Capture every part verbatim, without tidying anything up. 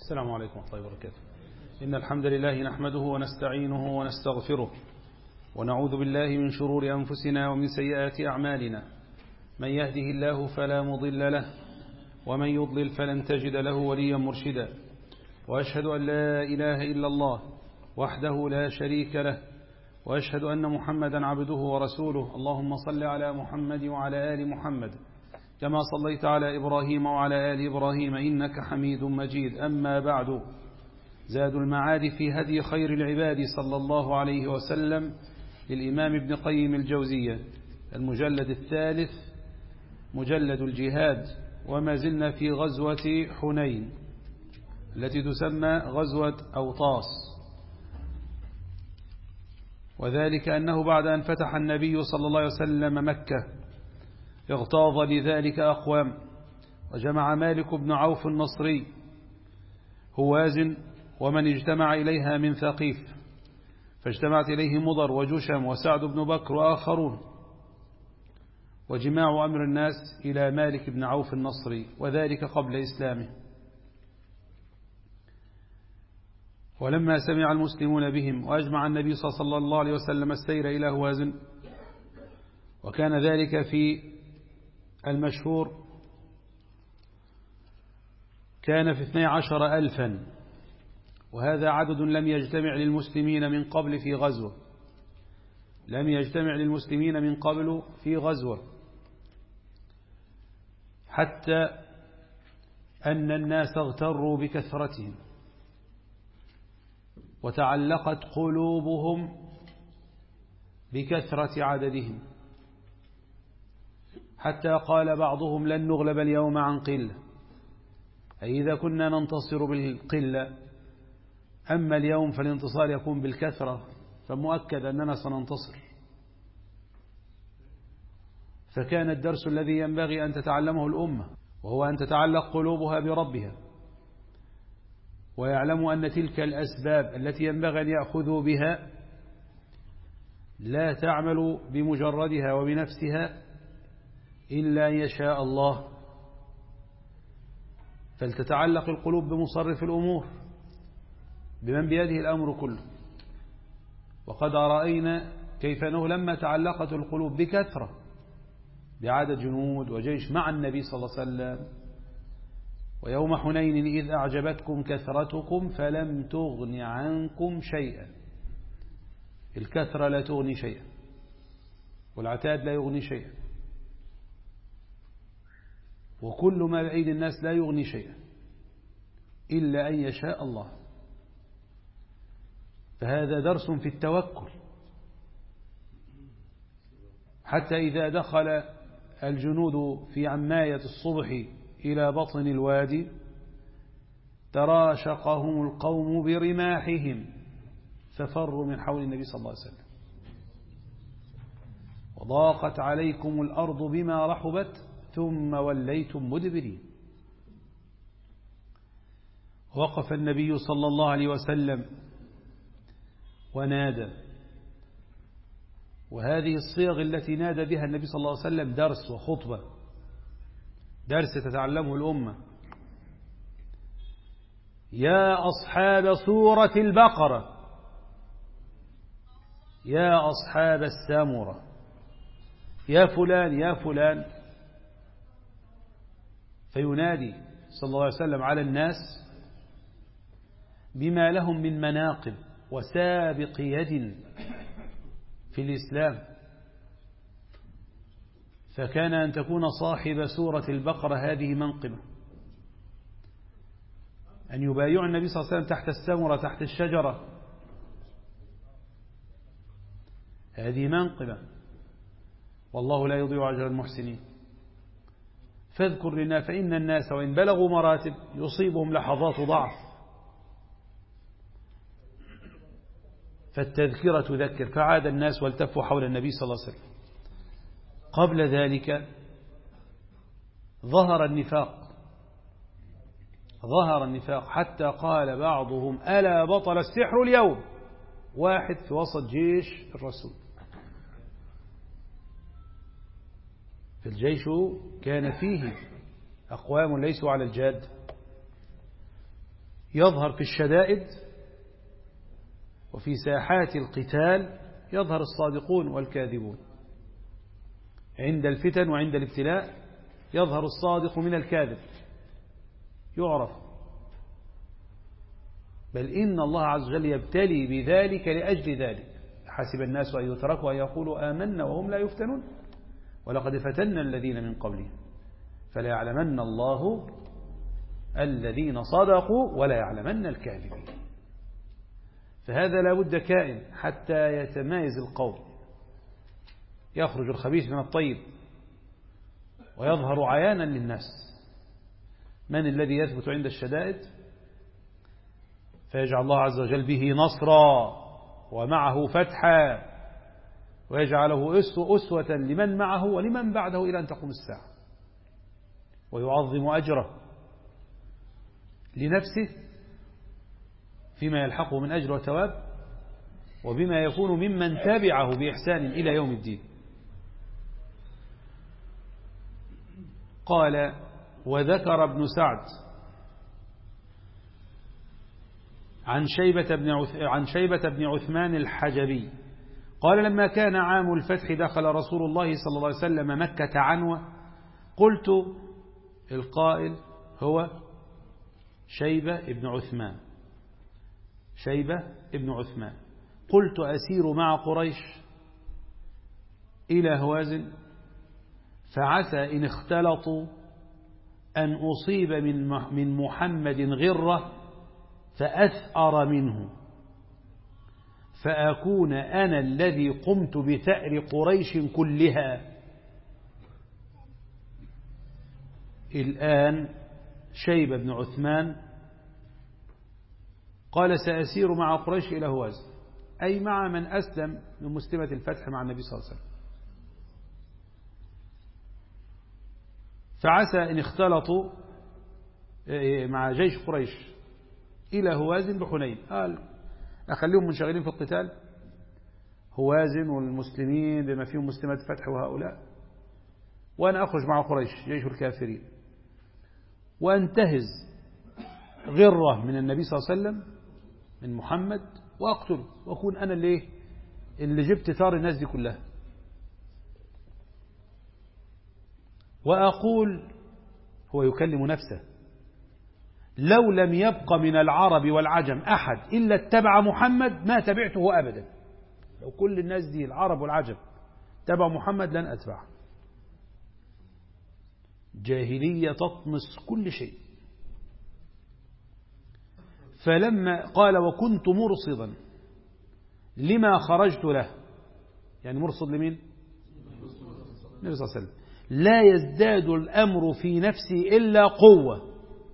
السلام عليكم ورحمة الله وبركاته. إن الحمد لله نحمده ونستعينه ونستغفره ونعوذ بالله من شرور أنفسنا ومن سيئات أعمالنا. من يهده الله فلا مضل له ومن يضلل فلن تجد له وليا مرشدا. وأشهد أن لا إله إلا الله وحده لا شريك له وأشهد أن محمدا عبده ورسوله. اللهم صل على محمد وعلى آل محمد كما صليت على إبراهيم وعلى آل إبراهيم إنك حميد مجيد. أما بعد، زاد المعاد في هدي خير العباد صلى الله عليه وسلم للإمام ابن قيم الجوزية، المجلد الثالث مجلد الجهاد. وما زلنا في غزوة حنين التي تسمى غزوة أوطاس، وذلك أنه بعد أن فتح النبي صلى الله عليه وسلم مكة اغتاظ لذلك أقوام، وجمع مالك بن عوف النصري هوازن ومن اجتمع إليها من ثقيف، فاجتمعت إليه مضر وجشم وسعد بن بكر وآخرون، وجماع أمر الناس إلى مالك بن عوف النصري، وذلك قبل إسلامه. ولما سمع المسلمون بهم وأجمع النبي صلى الله عليه وسلم السير إلى هوازن، وكان ذلك في المشهور كان في اثني عشر ألفا، وهذا عدد لم يجتمع للمسلمين من قبل في غزوة لم يجتمع للمسلمين من قبل في غزوة حتى أن الناس اغتروا بكثرتهم وتعلقت قلوبهم بكثرة عددهم، حتى قال بعضهم لن نغلب اليوم عن قلة، أي إذا كنا ننتصر بالقلة، أما اليوم فالانتصار يكون بالكثرة، فمؤكد أننا سننتصر. فكان الدرس الذي ينبغي أن تتعلمه الأمة وهو أن تتعلق قلوبها بربها، ويعلموا أن تلك الأسباب التي ينبغي أن يأخذوا بها لا تعمل بمجردها وبنفسها إلا أن يشاء الله، فلتتعلق القلوب بمصرف الأمور، بمن بيده الأمر كله. وقد رأينا كيف أنه لما تعلقت القلوب بكثرة بعدد جنود وجيش مع النبي صلى الله عليه وسلم، ويوم حنين إذ أعجبتكم كثرتكم فلم تغن عنكم شيئا، الكثرة لا تغني شيئا والعتاد لا يغني شيئا، وكل ما بأيدي الناس لا يغني شيئا إلا أن يشاء الله. فهذا درس في التوكل، حتى إذا دخل الجنود في عماية الصبح إلى بطن الوادي تراشقهم القوم برماحهم ففروا من حول النبي صلى الله عليه وسلم، وضاقت عليكم الأرض بما رحبت ثم وليتم مدبرين. وقف النبي صلى الله عليه وسلم ونادى، وهذه الصيغ التي نادى بها النبي صلى الله عليه وسلم درس وخطبة، درس تتعلمه الأمة. يا أصحاب سورة البقرة، يا أصحاب السامرة، يا فلان يا فلان، فينادي صلى الله عليه وسلم على الناس بما لهم من مناقب وسابق يد في الإسلام. فكان أن تكون صاحب سورة البقرة هذه منقبة، أن يبايع النبي صلى الله عليه وسلم تحت السمرة تحت الشجرة، هذه منقبة، والله لا يضيع أجر المحسنين. فاذكر لنا فإن الناس وإن بلغوا مراتب يصيبهم لحظات ضعف، فالتذكرة تذكر. فعاد الناس والتفوا حول النبي صلى الله عليه وسلم. قبل ذلك ظهر النفاق ظهر النفاق حتى قال بعضهم ألا بطل السحر اليوم، واحد في وسط جيش الرسول. فالجيش كان فيه أقوام ليسوا على الجاد، يظهر في الشدائد وفي ساحات القتال يظهر الصادقون والكاذبون. عند الفتن وعند الابتلاء يظهر الصادق من الكاذب، يعرف. بل إن الله عز وجل يبتلي بذلك لأجل ذلك. حسب الناس أن يتركوا أن يقولوا آمنا وهم لا يفتنون ولقد فتنا الذين من قبلهم فلا يعلمن الله الذين صدقوا ولا يعلمن الكاذبين. فهذا لا بد كائن حتى يتمايز القوم، يخرج الخبيث من الطيب ويظهر عيانا للناس. من الذي يثبت عند الشدائد فيجعل الله عز وجل به نصرا ومعه فتحا ويجعله أسوة لمن معه ولمن بعده إلى أن تقوم الساعة، ويعظم أجره لنفسه فيما يلحقه من أجر وثواب، وبما يكون ممن تابعه بإحسان إلى يوم الدين. قال: وذكر ابن سعد عن شيبة بن عن شيبة بن عثمان الحجبي قال: لما كان عام الفتح دخل رسول الله صلى الله عليه وسلم مكة عنوة. قلت: القائل هو شيبة بن عثمان شيبة بن عثمان قلت: أسير مع قريش إلى هوازن فعسى إن اختلطوا أن أصيب من من محمد غرة فأثأر منه فأكون أنا الذي قمت بثأر قريش كلها. الآن شيبة بن عثمان قال: سأسير مع قريش إلى هوازن، أي مع من أسلم من مسلمة الفتح مع النبي صلى الله عليه وسلم. فعسى إن اختلطوا مع جيش قريش إلى هوازن بحنين، قال أخليهم منشغلين في القتال، هوازن والمسلمين بما فيهم مسلمات فتح وهؤلاء، وأنا أخرج مع قريش جيش الكافرين وأنتهز غرة من النبي صلى الله عليه وسلم من محمد وأقتله وأكون أنا اللي اللي جبت ثار الناس دي كلها. وأقول، هو يكلم نفسه، لو لم يبق من العرب والعجم أحد إلا اتبع محمد ما تبعته أبدا. لو كل الناس دي العرب والعجم تبع محمد لن أتبعه. جاهلية تطمس كل شيء. فلما قال: وكنت مرصدا لما خرجت له، يعني مرصد لمين؟ النبي صلى الله عليه وسلم. لا يزداد الأمر في نفسي إلا قوة.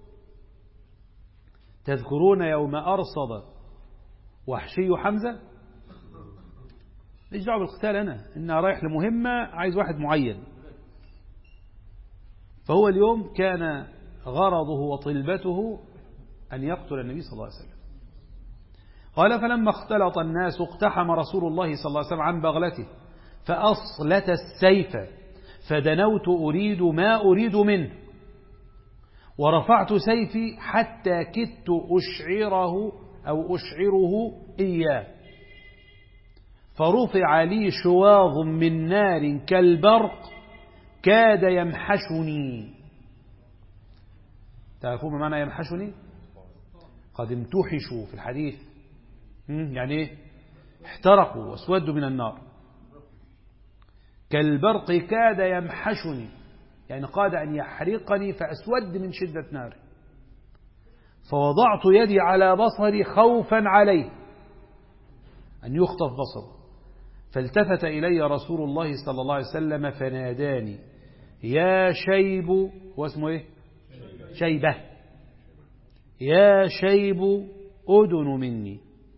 تذكرون يوم أرصد وحشي حمزة؟ ليش دعوة بالقتال؟ أنا إنها رايح لمهمة عايز واحد معين. فهو اليوم كان غرضه وطلبته أن يقتل النبي صلى الله عليه وسلم. قال: فلما اختلط الناس اقتحم رسول الله صلى الله عليه وسلم عن بغلته فأصلت السيف فدنوت أريد ما أريد منه ورفعت سيفي حتى كدت أشعره أو أشعره إياه فرفع لي شواظ من نار كالبرق كاد يمحشني. تعرفون ما معنى يمحشني؟ قد امتحشوا في الحديث، يعني ايه؟ احترقوا واسودوا من النار. كالبرق كاد يمحشني، يعني قاد أن يحرقني فأسود من شدة نار. فوضعت يدي على بصري خوفا عليه أن يخطف بصره. فالتفت إلي رسول الله صلى الله عليه وسلم فناداني: يا شيب. هو اسمه ايه؟ شيبة. يا شيب أدن مني.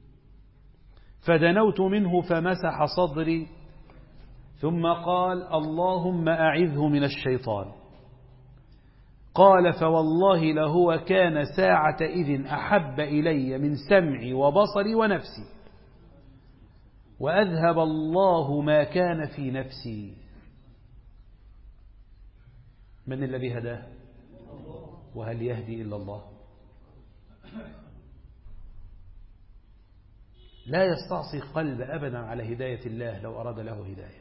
فدنوت منه فمسح صدري ثم قال: اللهم أعذه من الشيطان. قال: فوالله لهو كان ساعة إذن أحب إلي من سمعي وبصري ونفسي وأذهب الله ما كان في نفسي. من الذي هداه؟ وهل يهدي إلا الله؟ لا يستعصي قلب أبدا على هداية الله لو أراد له هداية.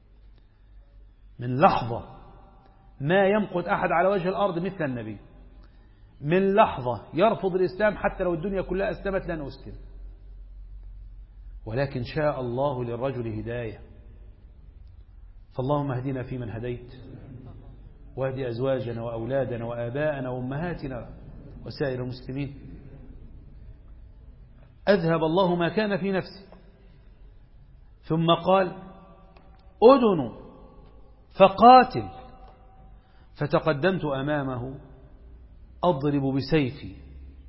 من لحظة ما يمقت أحد على وجه الأرض مثل النبي، من لحظة يرفض الإسلام حتى لو الدنيا كلها أسلمت لن أسلم، ولكن شاء الله للرجل هداية. فاللهم اهدنا فيمن هديت، واهدي أزواجنا وأولادنا وآباءنا وأمهاتنا وسائر المسلمين. أذهب الله ما كان في نفسي، ثم قال أدن فقاتل، فتقدمت أمامه أضرب بسيفي.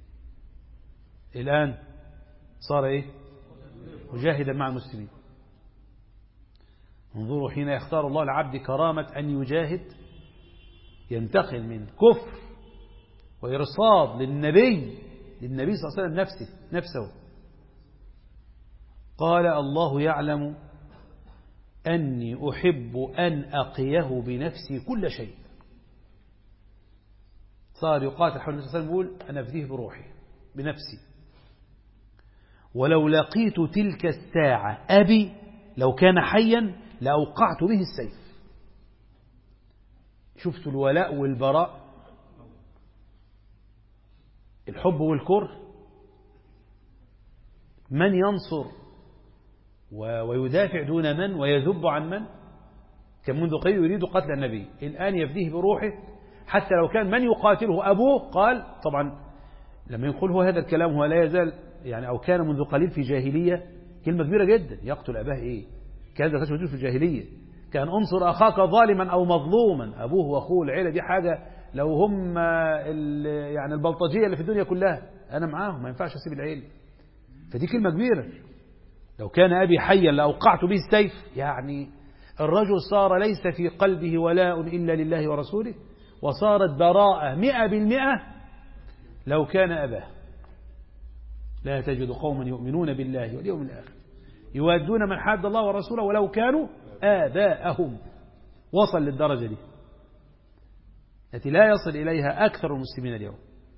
الآن صار إيه؟ مجاهدا مع المسلمين. انظروا حين يختار الله العبد كرامة أن يجاهد، ينتقل من كفر وإرصاد للنبي للنبي صلى الله عليه وسلم نفسه نفسه قال الله يعلم أني أحب أن أقيه بنفسي كل شيء. صار يقاتل حول النبي صلى الله عليه وسلم يقول أنا أفديه بروحي بنفسي، ولو لقيت تلك الساعة أبي لو كان حيا لأوقعت به السيف. شفت الولاء والبراء، الحب والكره، من ينصر ويدافع دون من ويذب عن من. كان منذ قليل يريد قتل النبي، الآن يفديه بروحه حتى لو كان من يقاتله أبوه. قال طبعا لما يقول هو هذا الكلام هو لا يزال يعني أو كان منذ قليل في جاهلية، كلمة كبيرة جدا. يقتل أباه إيه؟ كان ذا موجود في الجاهلية. كان انصر أخاك ظالما أو مظلوما، أبوه وأخوه العيلة دي حاجة لو هم يعني البلطجية اللي في الدنيا كلها أنا معاهم، ما ينفعش أسيب العيلة. فدي كلمة كبيرة. لو كان أبي حيا لأوقعت به السيف. يعني الرجل صار ليس في قلبه ولاء إلا لله ورسوله، وصارت براءة مئة بالمئة لو كان أباه. لا تجد قوما يؤمنون بالله واليوم الآخر يوادون من حاد الله ورسوله ولو كانوا آباءهم. وصل للدرجة دي التي لا يصل إليها أكثر المسلمين اليوم.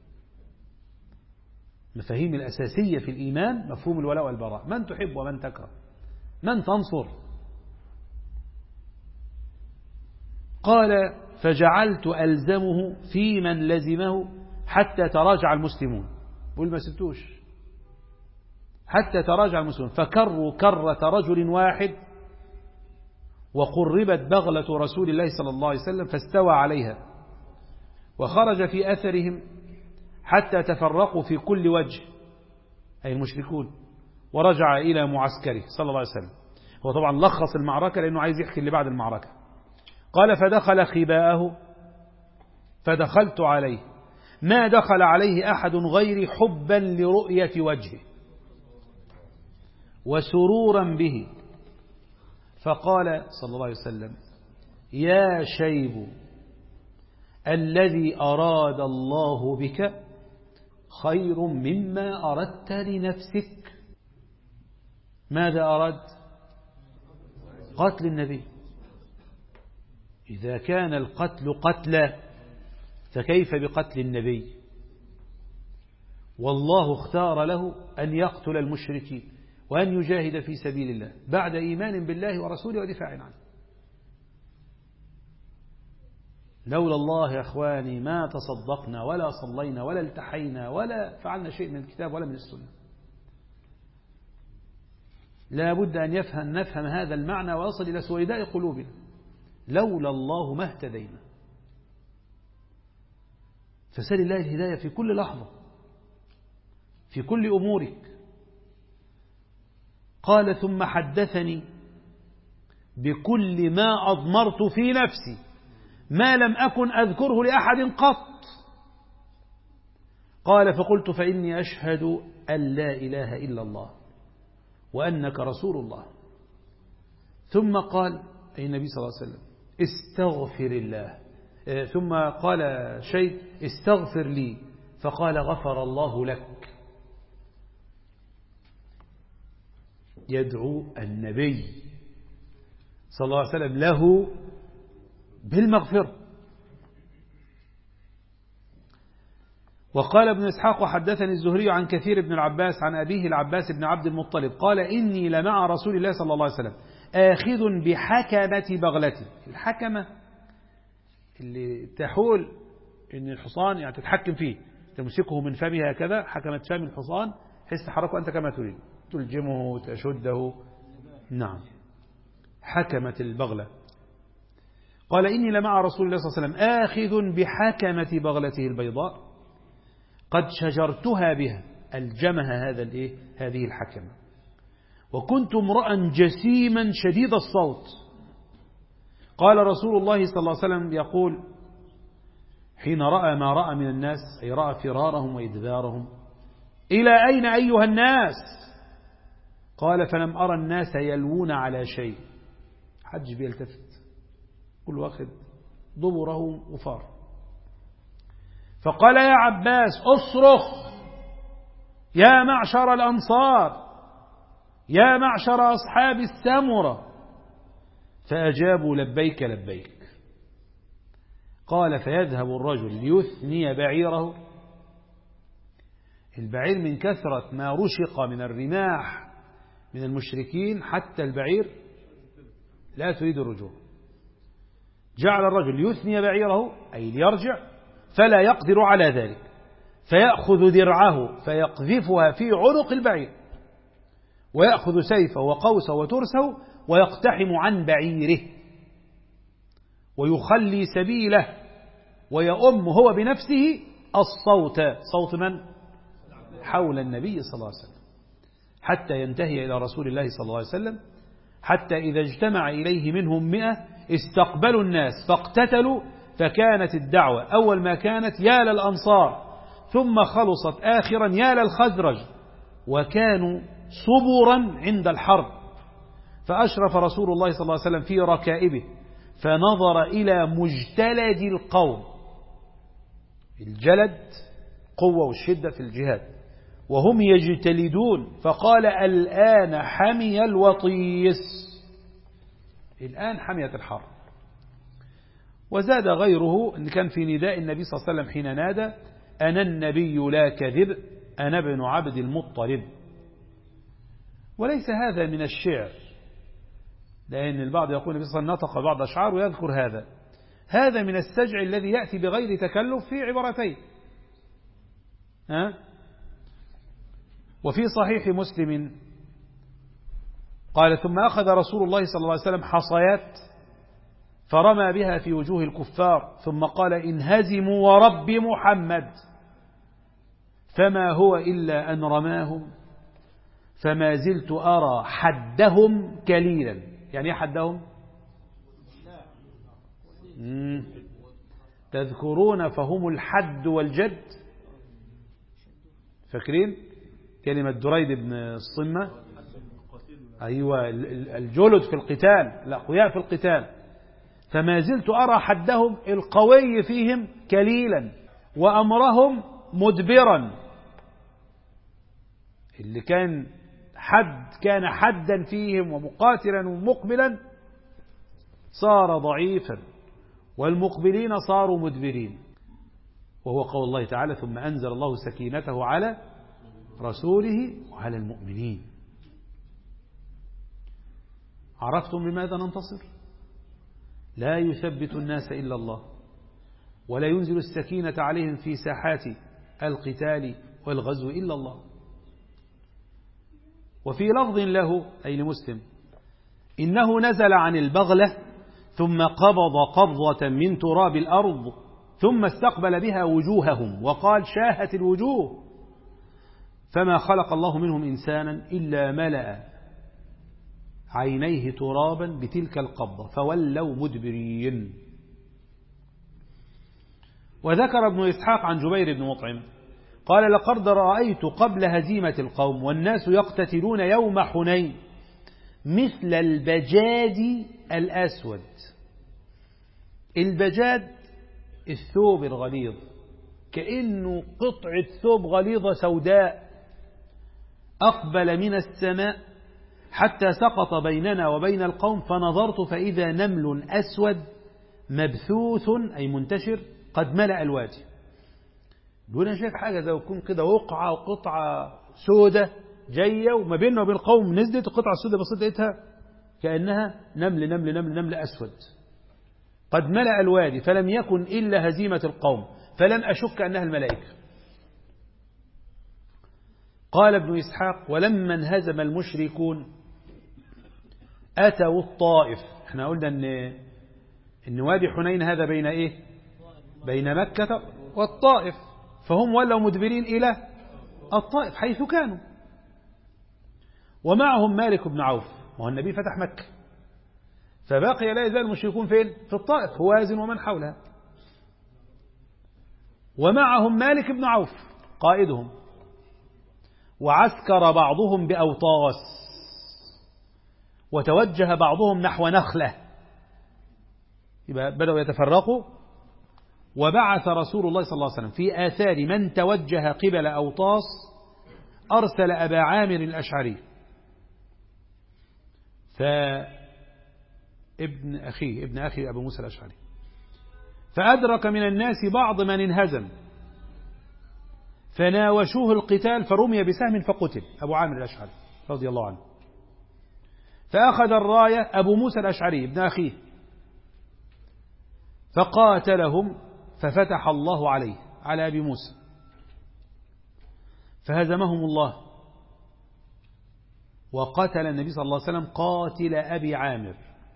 مفاهيم الأساسية في الإيمان مفهوم الولاء والبراء، من تحب ومن تكره، من تنصر. قال فجعلت ألزمه في من لزمه حتى تراجع المسلمون. قل ما سبتوش حتى تراجع المسلمون، فكروا كرة رجل واحد، وقربت بغلة رسول الله صلى الله عليه وسلم فاستوى عليها، وخرج في أثرهم حتى تفرقوا في كل وجه أي المشركون، ورجع إلى معسكره صلى الله عليه وسلم. هو طبعا لخص المعركة لأنه عايز يحكي اللي بعد المعركة. قال فدخل خباءه فدخلت عليه، ما دخل عليه أحد غيري حبا لرؤية وجهه وسرورا به، فقال صلى الله عليه وسلم يا شيب الذي أراد الله بك خير مما أردت لنفسك. ماذا أراد؟ قتل النبي. إذا كان القتل قتلا فكيف بقتل النبي؟ والله اختار له أن يقتل المشركين وأن يجاهد في سبيل الله بعد إيمان بالله ورسوله ودفاع عنه. لولا الله يا أخواني ما تصدقنا ولا صلينا ولا التحينا ولا فعلنا شيء من الكتاب ولا من السنة. لا بد أن يفهم نفهم هذا المعنى ويصل إلى سويداء قلوبنا. لولا الله ما اهتدينا. فسأل الله الهداية في كل لحظة في كل أمورك. قال ثم حدثني بكل ما أضمرت في نفسي ما لم أكن أذكره لأحد قط. قال فقلت فإني أشهد أن لا إله إلا الله وأنك رسول الله. ثم قال أي النبي صلى الله عليه وسلم استغفر الله. ثم قال شيء استغفر لي، فقال غفر الله لك. يدعو النبي صلى الله عليه وسلم له بالمغفرة. وقال ابن إسحاق وحدثني الزهري عن كثير بن العباس عن أبيه العباس بن عبد المطلب قال إني لمع رسول الله صلى الله عليه وسلم آخذ بحكمة بغلتي. الحكمة اللي تحول إن الحصان يعني تتحكم فيه، تمسكه من فمها هكذا، حكمة فم الحصان حيث تحركه أنت كما تريد، تلجمه تشده. نعم، حكمة البغلة. قال إني لمع رسول الله صلى الله عليه وسلم آخذ بحكمة بغلته البيضاء قد شجرتها بها، ألجمها هذا الإيه؟ هذه الحكمة. وكنت امرأ جسيما شديد الصوت. قال رسول الله صلى الله عليه وسلم يقول حين رأى ما رأى من الناس، أي رأى فرارهم وإدبارهم: إلى أين أيها الناس؟ قال فلم أرى الناس يلوون على شيء، حدش بيلتفت، كل واخد ضبره وفار. فقال يا عباس اصرخ يا معشر الأنصار، يا معشر أصحاب السمرة، فأجابوا لبيك لبيك. قال فيذهب الرجل ليثني بعيره، البعير من كثرة ما رشق من الرماح من المشركين حتى البعير لا تريد الرجوع، جعل الرجل يثني بعيره أي ليرجع فلا يقدر على ذلك، فيأخذ درعه فيقذفها في عنق البعير، ويأخذ سيفه وقوسه وترسه ويقتحم عن بعيره ويخلي سبيله ويؤم هو بنفسه الصوت، صوت من؟ حول النبي صلى الله عليه وسلم، حتى ينتهي إلى رسول الله صلى الله عليه وسلم، حتى إذا اجتمع إليه منهم مئة استقبلوا الناس فاقتتلوا، فكانت الدعوة أول ما كانت يا للأنصار، ثم خلصت آخرا يا للخزرج، وكانوا صبرا عند الحرب. فأشرف رسول الله صلى الله عليه وسلم في ركائبه فنظر إلى مجتلد القوم، الجلد قوة والشدة في الجهاد، وهم يجتلدون، فقال الآن حمي الوطيس، الآن حمية الحرب. وزاد غيره أن كان في نداء النبي صلى الله عليه وسلم حين نادى أنا النبي لا كذب أنا ابن عبد المطلب. وليس هذا من الشعر، لأن البعض يقول النبي صلى الله عليه وسلم نطق بعض أشعار ويذكر هذا، هذا من السجع الذي يأتي بغير تكلف في عبارتين. ها؟ وفي صحيح مسلم قال ثم أخذ رسول الله صلى الله عليه وسلم حصيات فرمى بها في وجوه الكفار، ثم قال انهزموا ورب محمد، فما هو إلا أن رماهم فما زلت أرى حدهم كليلا. يعني ايه حدهم؟ مم. تذكرون فهم الحد والجد، فاكرين كلمة دريد بن الصمة؟ أيوة، الجلد في القتال، الأقوياء في القتال. فما زلت أرى حدهم القوي فيهم كليلا وأمرهم مدبرا، اللي كان حد كان حدا فيهم ومقاتلا ومقبلا صار ضعيفا، والمقبلين صاروا مدبرين. وهو قول الله تعالى ثم أنزل الله سكينته على رسوله وعلى المؤمنين. عرفتم بماذا ننتصر؟ لا يثبت الناس إلا الله، ولا ينزل السكينة عليهم في ساحات القتال والغزو إلا الله. وفي لفظ له أي لمسلم إنه نزل عن البغلة ثم قبض قبضة من تراب الأرض ثم استقبل بها وجوههم وقال شاهت الوجوه، فما خلق الله منهم إنسانا إلا ملأ عينيه ترابا بتلك القبضة فولوا مدبرين. وذكر ابن إسحاق عن جبير بن مطعم قال لقد رأيت قبل هزيمة القوم والناس يقتتلون يوم حنين مثل البجاد الأسود. البجاد الثوب الغليظ، كأنه قطعة ثوب غليظة سوداء أقبل من السماء حتى سقط بيننا وبين القوم، فنظرت فإذا نمل أسود مبثوث أي منتشر قد ملأ الوادي. بيقول أنا شايف حاجة زي يكون كده وقعة وقطعة سودة جاية وما بيننا وبين القوم نزلت القطعة السودة بصيت لقيتها كأنها نمل نمل نمل نمل أسود قد ملأ الوادي فلم يكن إلا هزيمة القوم فلم أشك أنها الملائكة. قال ابن إسحاق ولما انهزم المشركون أتوا الطائف. احنا قلنا أن إن وادي حنين هذا بين إيه؟ بين مكة والطائف، فهم ولوا مدبرين إلى الطائف حيث كانوا، ومعهم مالك بن عوف، وهو النبي فتح مكة، فبقي لا يزال المشركون فين؟ في الطائف هوازن ومن حولها، ومعهم مالك بن عوف قائدهم، وعسكر بعضهم بأوطاس، وتوجه بعضهم نحو نخلة، يبقى بدأوا يتفرقوا. وبعث رسول الله صلى الله عليه وسلم في آثار من توجه قبل أوطاس أرسل أبا عامر الأشعري فابن أخيه ابن أخي أبو موسى الأشعري، فأدرك من الناس بعض من انهزم فناوشوه القتال فرمي بسهم فقتل أبو عامر الأشعري رضي الله عنه. فأخذ الراية أبو موسى الأشعري ابن أخيه فقاتلهم ففتح الله عليه على أبي موسى فهزمهم الله، وقتل النبي صلى الله عليه وسلم قاتل أبي عامر،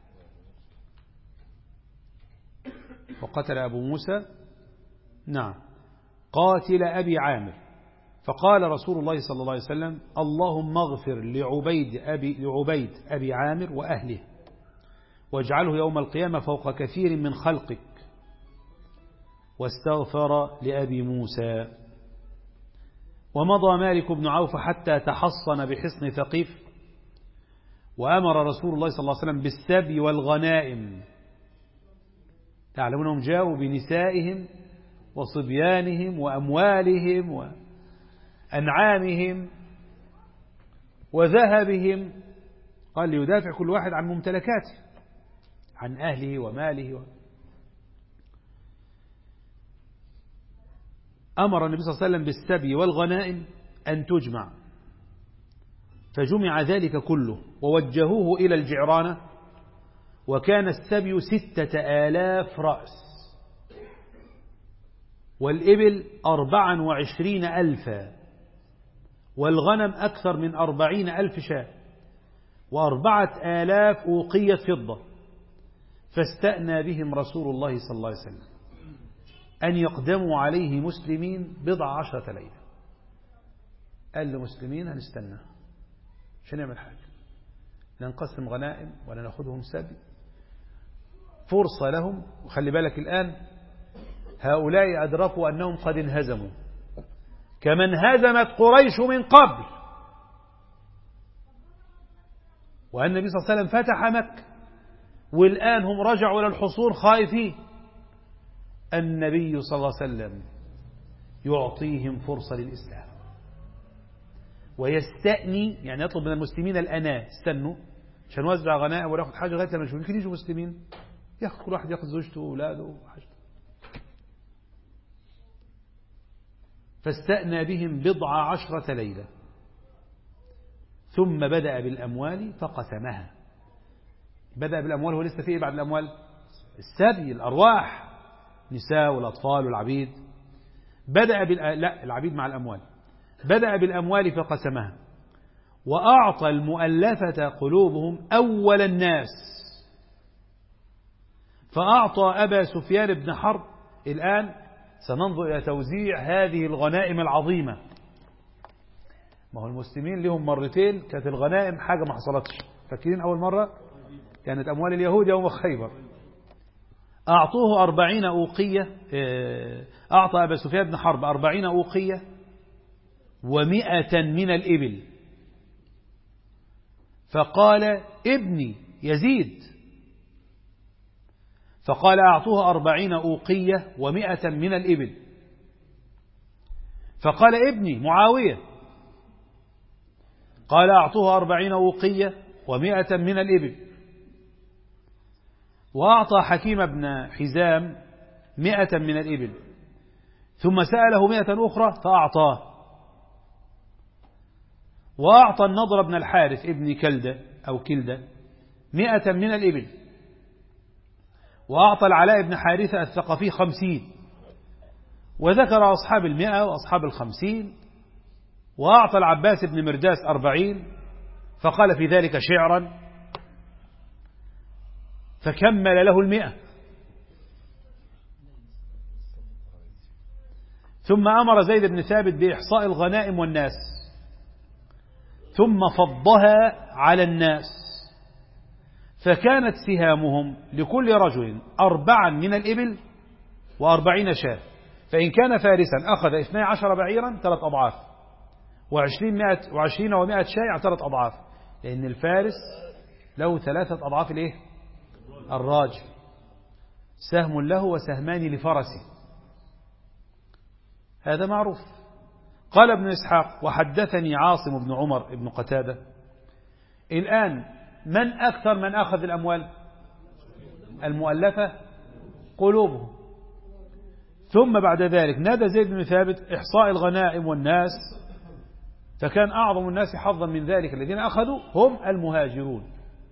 وقتل أبو موسى نعم قاتل أبي عامر. فقال رسول الله صلى الله عليه وسلم اللهم اغفر لعبيد أبي, لعبيد أبي عامر وأهله واجعله يوم القيامة فوق كثير من خلقك. واستغفر لأبي موسى. ومضى مالك بن عوف حتى تحصن بحصن ثقيف، وأمر رسول الله صلى الله عليه وسلم بالسبي والغنائم. تعلمونهم جاءوا بنسائهم وصبيانهم وأموالهم وأنعامهم وذهبهم، قال ليدافع كل واحد عن ممتلكاته عن أهله وماله و... أمر النبي صلى الله عليه وسلم بالسبي والغنائم أن تجمع، فجمع ذلك كله ووجهوه إلى الجعرانة، وكان السبي ستة آلاف رأس، والإبل أربعا وعشرين ألفا، والغنم أكثر من أربعين ألف شاة، وأربعة آلاف أوقية فضة. فاستأنى بهم رسول الله صلى الله عليه وسلم أن يقدموا عليه مسلمين بضع عشرة ليلة. قال لمسلمين هنستنى مش هنعمل حاجة، لا نقسم غنائم ولا نأخذهم سبي، فرصة لهم. وخلي بالك الآن هؤلاء أدركوا أنهم قد انهزموا كمن هزمت قريش من قبل، وأن النبي صلى الله عليه وسلم فتح مكة، والآن هم رجعوا إلى الحصون خائفين. النبي صلى الله عليه وسلم يعطيهم فرصة للإسلام ويستأني، يعني يطلب من المسلمين الأناة، استنوا عشان نوزع غنائم ولا ياخذ حاجة لغاية لما يشوفوا يمكن يجوا مسلمين، ياخذ كل واحد ياخذ زوجته وأولاده وحاجته. فاستأنى بهم بضع عشرة ليلة، ثم بدأ بالأموال فقسمها. بدأ بالأموال، هو لسه فيه بعد الأموال السبي الأرواح، نساء والأطفال والعبيد. بدأ بال... لا العبيد مع الأموال. بدأ بالأموال فقسمها، وأعطى المؤلفة قلوبهم أول الناس، فأعطى أبا سفيان بن حرب. الآن سننظر إلى توزيع هذه الغنائم العظيمة. ما هو المسلمين لهم مرتين كانت الغنائم حاجة ما حصلتش. فاكرين أول مرة كانت أموال اليهود يوم خيبر، أعطوه أربعين أوقية، أعطى أبا سفيان بن حرب أربعين أوقية ومئة من الإبل، فقال ابني يزيد، فقال أعطوه أربعين أوقية ومئة من الإبل، فقال ابني معاوية، قال أعطوه أربعين أوقية ومئة من الإبل، وأعطى حكيم بن حزام مئة من الإبل، ثم سأله مئة أخرى فأعطاه. وأعطى النضر بن الحارث ابن كلدة أو كلدة مئة من الإبل. وأعطى العلاء بن حارثة الثقفي خمسين. وذكر أصحاب المئة وأصحاب الخمسين. وأعطى العباس بن مرداس أربعين، فقال في ذلك شعرا، فكمل له المئة. ثم أمر زيد بن ثابت بإحصاء الغنائم والناس، ثم فضها على الناس، فكانت سهامهم لكل رجل أربعا من الإبل وأربعين شاة، فإن كان فارسا أخذ اثني عشر بعيرا ثلاث أضعاف، وعشرين, مائة وعشرين ومائة شاة يعني ثلاث أضعاف، لأن الفارس له ثلاثة أضعاف الإيه؟ الراجل، سهم له وسهمان لفرسه، هذا معروف. قال ابن إسحاق: وحدثني عاصم بن عمر بن قتادة. الآن من أكثر من أخذ الأموال؟ المؤلفة قلوبهم. ثم بعد ذلك نادى زيد بن ثابت إحصاء الغنائم والناس، فكان أعظم الناس حظا من ذلك الذين أخذوا هم المهاجرون.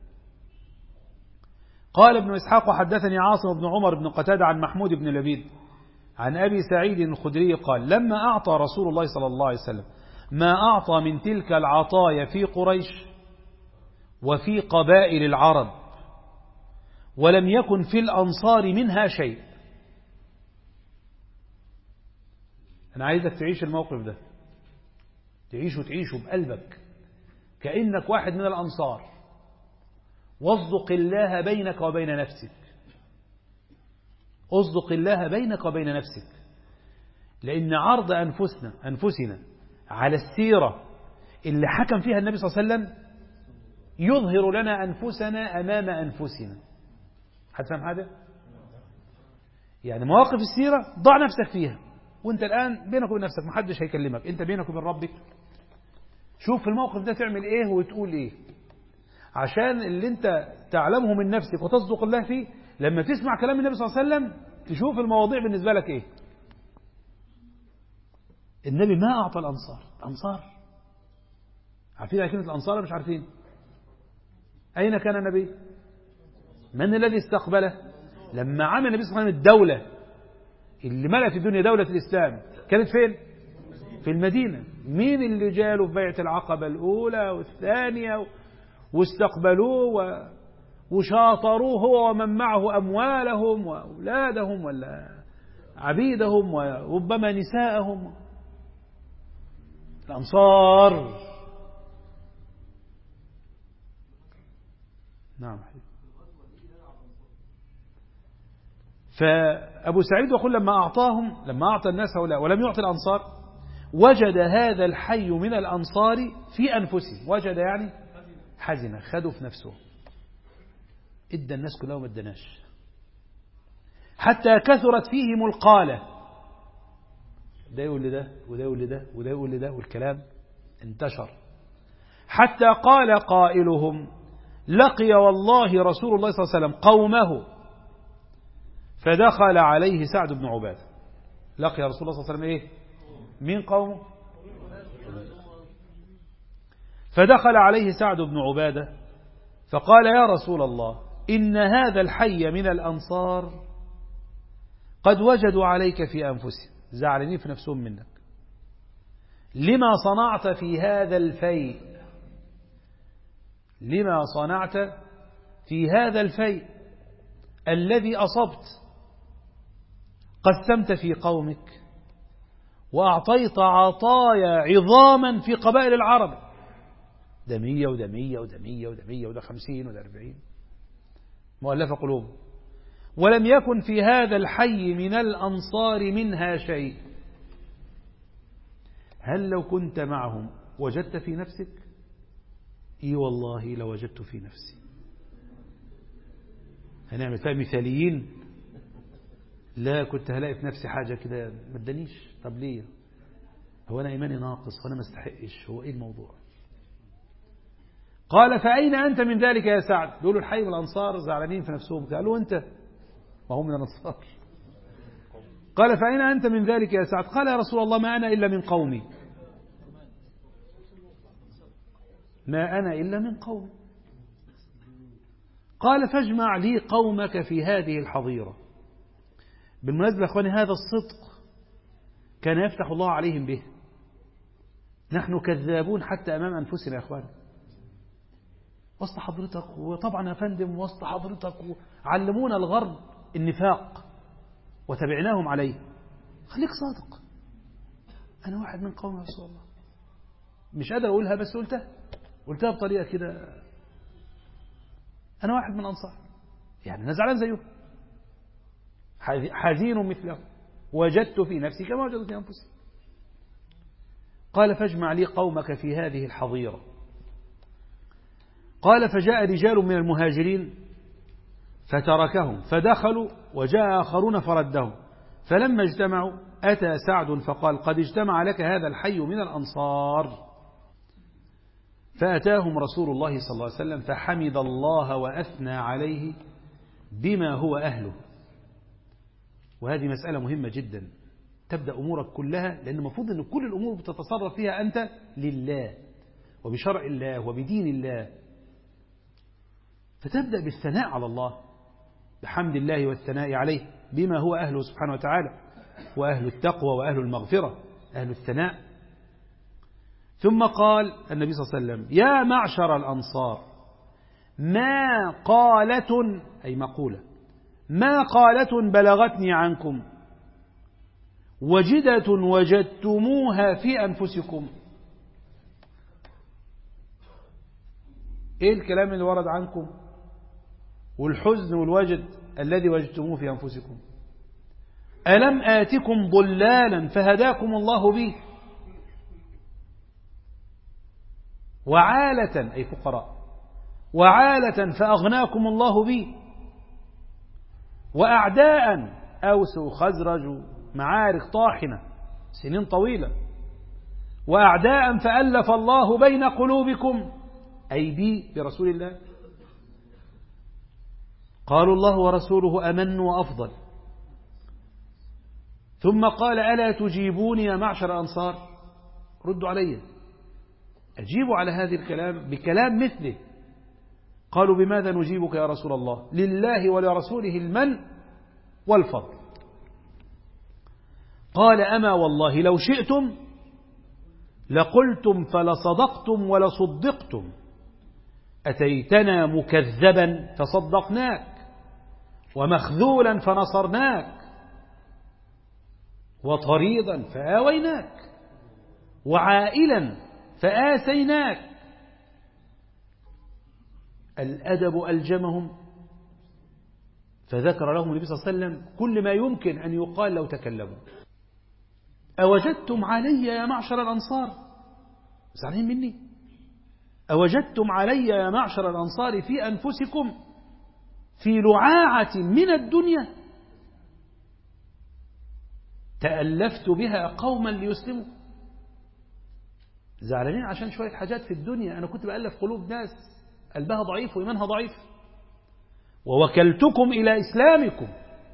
قال ابن إسحاق: وحدثني عاصم بن عمر بن قتادة عن محمود بن لبيد عن أبي سعيد الخدري قال: لما أعطى رسول الله صلى الله عليه وسلم ما أعطى من تلك العطايا في قريش وفي قبائل العرب، ولم يكن في الأنصار منها شيء. أنا عايزك تعيش الموقف ده، تعيش وتعيشه بقلبك كأنك واحد من الأنصار، واصدق الله بينك وبين نفسك، اصدق الله بينك وبين نفسك، لأن عرض أنفسنا أنفسنا على السيرة اللي حكم فيها النبي صلى الله عليه وسلم يظهر لنا أنفسنا أمام أنفسنا. هتفهم حاجة؟ يعني مواقف السيرة ضع نفسك فيها، وانت الآن بينك وبين نفسك، محدش هيكلمك، انت بينك وبين ربك. شوف في الموقف ده تعمل ايه وتقول ايه، عشان اللي انت تعلمه من نفسك وتصدق الله فيه، لما تسمع كلام النبي صلى الله عليه وسلم تشوف المواضيع بالنسبة لك ايه. النبي ما أعطى الأنصار. الأنصار عارفين كلمة الأنصار ولا مش عارفين؟ أين كان النبي؟ من الذي استقبله؟ لما عمل النبي صلى الله عليه وسلم الدولة اللي ملأت الدنيا دولة الإسلام كانت فين؟ في المدينة. مين اللي جاله في بيعة العقبة الأولى والثانية واستقبلوه وشاطروه هو ومن معه أموالهم وأولادهم ولا عبيدهم وربما نساءهم؟ الأنصار. نعم. فأبو سعيد يقول لما أعطاهم، لما أعطى الناس هؤلاء ولم يعطي الأنصار، وجد هذا الحي من الأنصار في أنفسهم. وجد يعني حزن، خدوا في نفسه، إدى الناس كلها وما ادناش، حتى كثرت فيهم القالة، ده يقول لده وده يقول لده وده يقول لده، والكلام انتشر حتى قال قائلهم: لقي والله رسول الله صلى الله عليه وسلم قومه فدخل عليه سعد بن عبادة. لقي رسول الله صلى الله عليه وسلم ايه؟ مين قومه؟ فدخل عليه سعد بن عبادة فقال: يا رسول الله، إن هذا الحي من الأنصار قد وجدوا عليك في أنفسهم، زعلانين في نفسهم منك، لما صنعت في هذا الفيء، لما صنعت في هذا الفيء الذي أصبت، قسمت في قومك وأعطيت عطايا عظاما في قبائل العرب، ده مية وده مية وده مية وده مية وده خمسين وده أربعين مؤلفة قلوب، ولم يكن في هذا الحي من الأنصار منها شيء، هل لو كنت معهم وجدت في نفسك؟ إي والله لوجدت في نفسي. هنعمل فيها مثاليين؟ لا، كنت هلاقي في نفسي حاجة كده ما ادانيش. طب ليه؟ هو أنا إيماني ناقص وأنا ما استحقش؟ هو إيه الموضوع؟ قال: فأين أنت من ذلك يا سعد؟ دول الحي والأنصار زعلانين في نفسهم. قالوا: أنت ما هم من الأنصار. قال فأين أنت من ذلك يا سعد؟ قال يا رسول الله ما أنا إلا من قومي، ما أنا إلا من قومي. قال فاجمع لي قومك في هذه الحظيرة. بالمناسبة يا أخواني هذا الصدق كان يفتح الله عليهم به. نحن كذابون حتى أمام أنفسنا يا أخواني. وسط حضرتك، وطبعا يا فندم وسط حضرتك، علمونا الغرب النفاق وتبعناهم عليه. خليك صادق. أنا واحد من قوم رسول الله، مش قادر أقولها بس قلتها قلتها بطريقة كده. أنا واحد من أنصار، يعني أنا زعلان زيه، حزين مثله، وجدت في نفسي كما وجدت في أنفسي. قال فاجمع لي قومك في هذه الحظيرة. قال فجاء رجال من المهاجرين فتركهم فدخلوا، وجاء آخرون فردهم. فلما اجتمعوا أتى سعد فقال قد اجتمع لك هذا الحي من الأنصار. فأتاهم رسول الله صلى الله عليه وسلم فحمد الله وأثنى عليه بما هو أهله. وهذه مسألة مهمة جدا، تبدأ أمورك كلها، لأن المفروض أن كل الأمور بتتصرف فيها أنت لله وبشرع الله وبدين الله. فتبدأ بالثناء على الله، بحمد الله والثناء عليه بما هو أهله سبحانه وتعالى، وأهل التقوى وأهل المغفرة، أهل الثناء. ثم قال النبي صلى الله عليه وسلم يا معشر الأنصار ما قالة، أي مقولة، ما قالة بلغتني عنكم وجدة وجدتموها في أنفسكم. إيه الكلام اللي ورد عنكم والحزن والوجد الذي وجدتموه في أنفسكم؟ ألم آتكم ضلالا فهداكم الله به، وعالة أي فقراء، وعالة فأغناكم الله به، وأعداء أوس وخزرج معارك طاحنة سنين طويلة، وأعداء فألف الله بين قلوبكم، أي بي برسول الله. قالوا الله ورسوله أمن وأفضل. ثم قال ألا تجيبوني يا معشر الأنصار؟ ردوا علي، أجيبوا على هذه الكلام بكلام مثله. قالوا بماذا نجيبك يا رسول الله؟ لله ولرسوله المن والفضل. قال أما والله لو شئتم لقلتم فلصدقتم ولصدقتم، أتيتنا مكذبا فصدقناك، ومخذولا فنصرناك، وطريضا فآويناك، وعائلا فآسيناك. الأدب ألجمهم، فذكر لهم النبي صلى الله عليه وسلم كل ما يمكن أن يقال لو تكلموا. أوجدتم علي يا معشر الأنصار، زعلين مني؟ أوجدتم علي يا معشر الأنصار في أنفسكم في لعاعة من الدنيا تألفت بها قوما ليسلموا؟ زعلانين عشان شوية حاجات في الدنيا. أنا كنت بألف قلوب ناس قلبها ضعيف وإيمانها ضعيف، ووكلتكم إلى إسلامكم،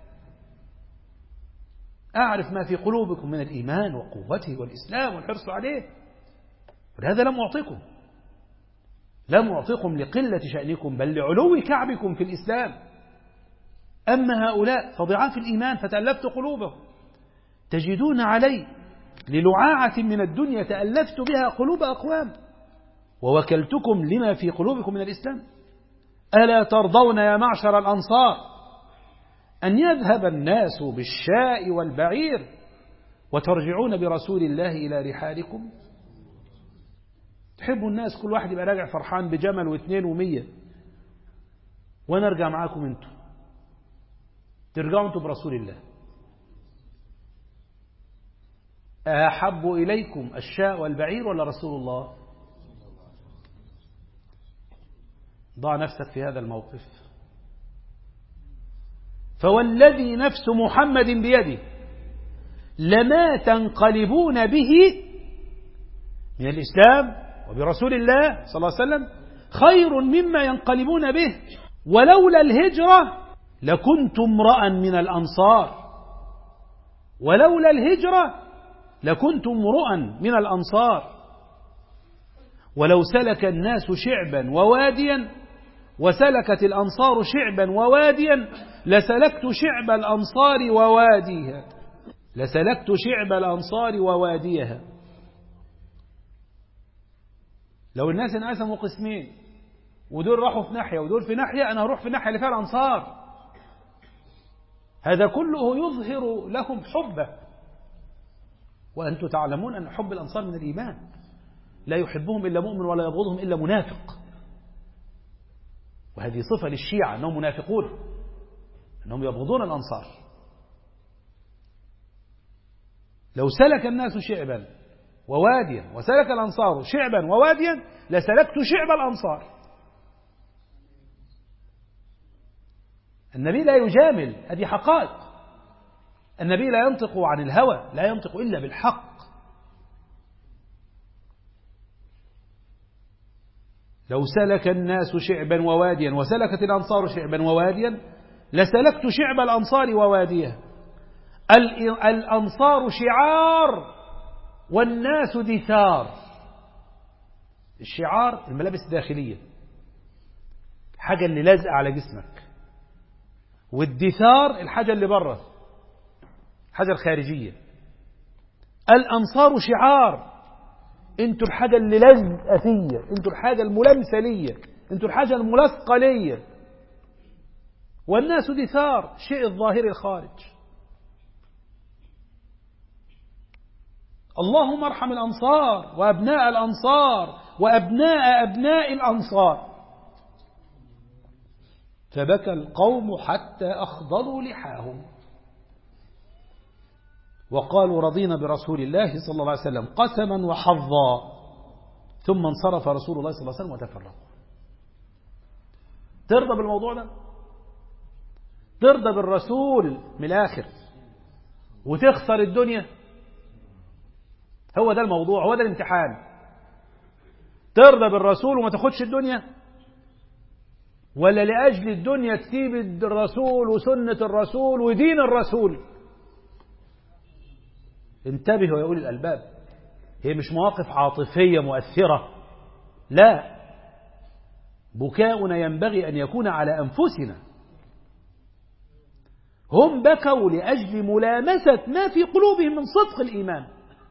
أعرف ما في قلوبكم من الإيمان وقوته والإسلام والحرص عليه، ولهذا لم أعطيكم لم أعطيكم لقلة شأنكم بل لعلو كعبكم في الإسلام. أما هؤلاء فضعاف الإيمان فتألفت قلوبهم، تجدون علي للعاعة من الدنيا تألفت بها قلوب أقوام، ووكلتكم لما في قلوبكم من الإسلام. ألا ترضون يا معشر الأنصار أن يذهب الناس بالشاء والبعير وترجعون برسول الله إلى رحالكم؟ تحبوا الناس كل واحد يبقى راجع فرحان بجمل واثنين ومية، وانا ارجع معاكم انتوا، ترجعوا انتوا برسول الله. أحب إليكم الشاء والبعير ولا رسول الله؟ ضع نفسك في هذا الموقف. فوالذي نفس محمد بيده لما تنقلبون به من الإسلام وبرسول الله صلى الله عليه وسلم خير مما ينقلبون به، ولولا الهجرة لكنت امرأ من الأنصار. ولولا الهجرة لكنت امرؤا من الأنصار. ولو سلك الناس شعبا وواديا وسلكت الأنصار شعبا وواديا لسلكت شعب الأنصار وواديها لسلكت شعب الأنصار وواديها. لو الناس انقسموا قسمين ودول راحوا في ناحية ودول في ناحية، أنا هروح في الناحية اللي فيها الأنصار. هذا كله يظهر لهم حبه، وأنتم تعلمون أن حب الأنصار من الإيمان، لا يحبهم إلا مؤمن ولا يبغضهم إلا منافق. وهذه صفة للشيعة أنهم منافقون، أنهم يبغضون الأنصار. لو سلك الناس شعبا وواديا وسلك الأنصار شعبا وواديا لسلكت شعب الأنصار. النبي لا يجامل، هذه حقائق. النبي لا ينطق عن الهوى، لا ينطق إلا بالحق. لو سلك الناس شعبا وواديا وسلكت الأنصار شعبا وواديا لسلكت شعب الأنصار وواديها. الأنصار شعار والناس دثار. الشعار الملابس الداخلية، حاجة اللي لازقة على جسمك، والدثار الحاجة اللي بره، الحاجة الخارجية. الأنصار شعار، انتوا الحاجة اللي لازقة فيا، انتوا الحاجة الملامسة ليا، انتوا الحاجة الملصقة ليا. والناس دثار، شيء الظاهر الخارج. اللهم ارحم الأنصار وأبناء الأنصار وأبناء أبناء الأنصار. فبكى القوم حتى أخضروا لحاهم وقالوا رضينا برسول الله صلى الله عليه وسلم قسما وحظا. ثم انصرف رسول الله صلى الله عليه وسلم وتفرقوا. ترضى بالموضوع ده؟ ترضى بالرسول من الآخر وتخسر الدنيا؟ هو ده الموضوع، هو ده الامتحان. ترضى بالرسول وما تاخدش الدنيا، ولا لأجل الدنيا تسيب الرسول وسنة الرسول ودين الرسول؟ انتبهوا يا أولي الألباب، هي مش مواقف عاطفية مؤثرة، لا، بكاؤنا ينبغي أن يكون على أنفسنا. هم بكوا لأجل ملامسة ما في قلوبهم من صدق الإيمان،